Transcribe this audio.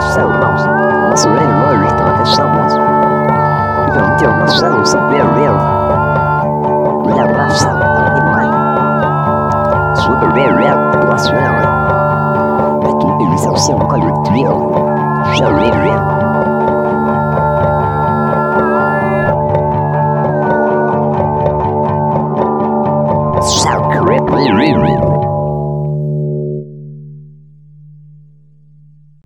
irmãos. Nosso velho loiro, então, até famoso. Então, tem uma noção super real. Me abraça, animado. Super real, população. Aqui, eles são seu coletivo. Já real.